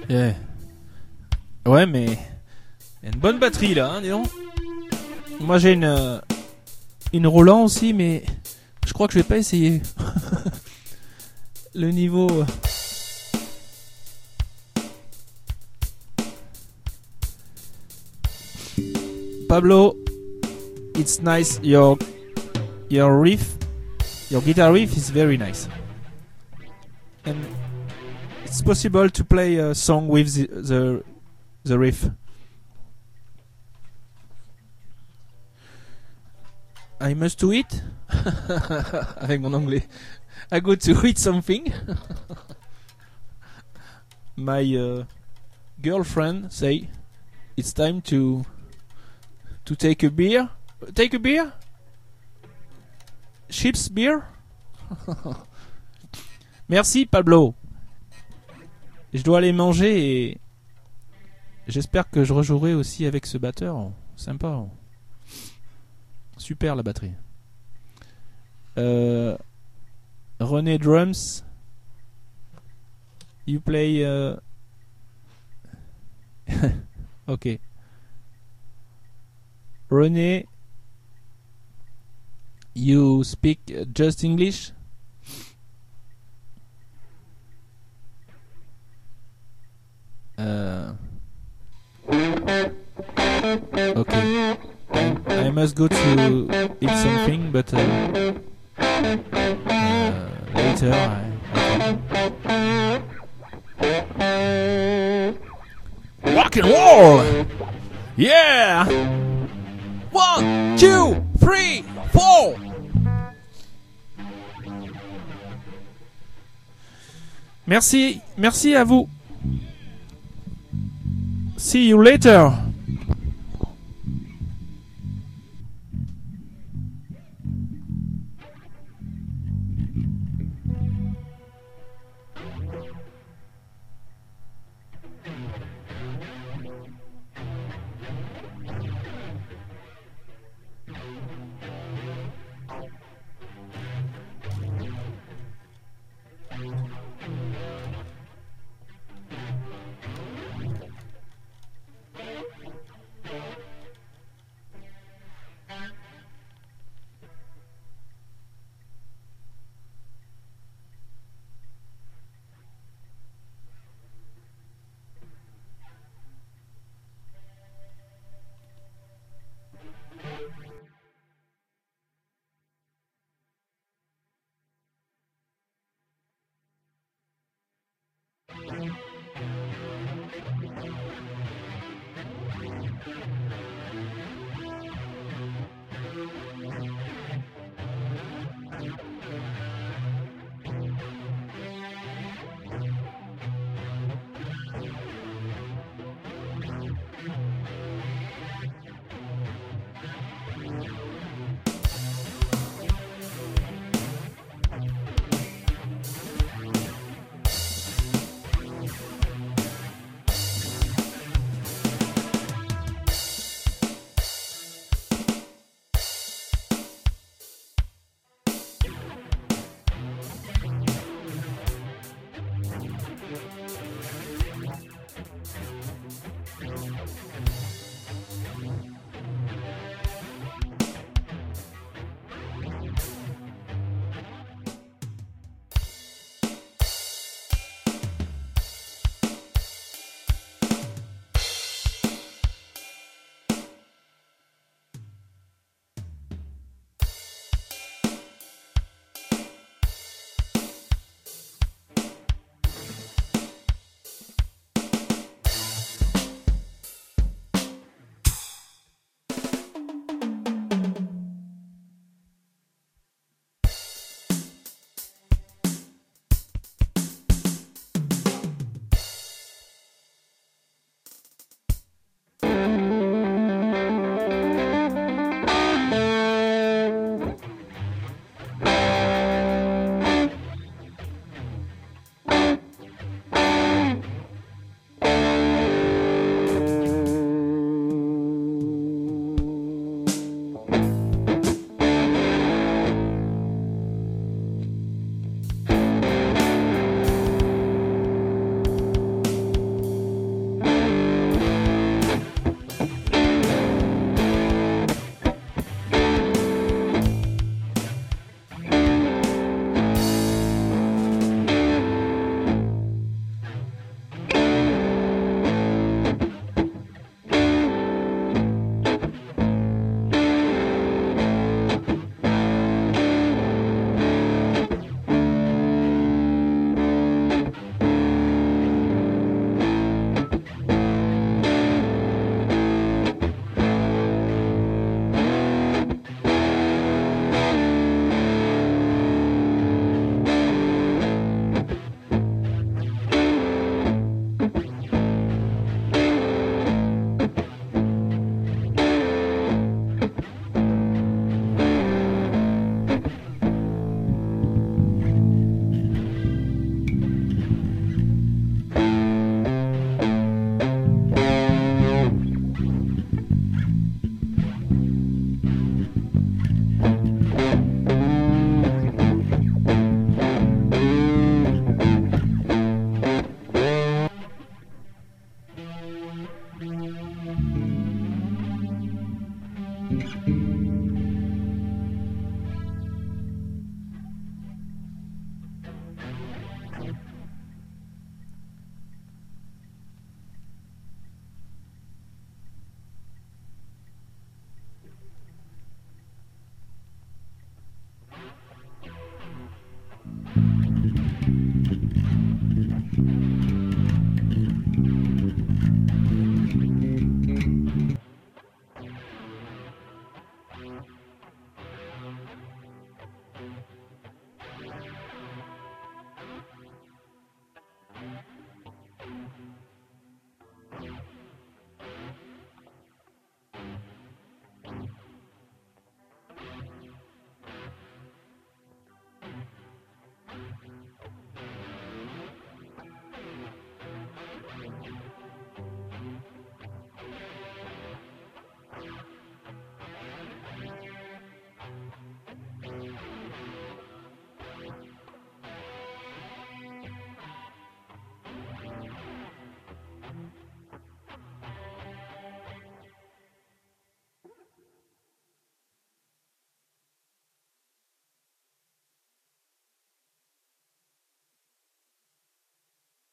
Yeah. Ouais, mais il y a une bonne batterie là, hein, dis donc. Moi j'ai une Roland aussi, mais je crois que je vais pas essayer. Le niveau. Pablo, it's nice. Your riff, your guitar riff is very nice, and it's possible to play a song with the riff. I must to eat. Avec mon anglais. I go to eat something. My girlfriend say it's time to take a beer. Take a beer? Chips beer? Merci Pablo. Je dois aller manger et j'espère que je rejouerai aussi avec ce batteur. Sympa. Super la batterie. René Drums. You play. Ok. René, you speak just English? Okay. I must go to eat something, but later rock and roll! Yeah! 1, 2, 3, 4! Merci à vous. See you later.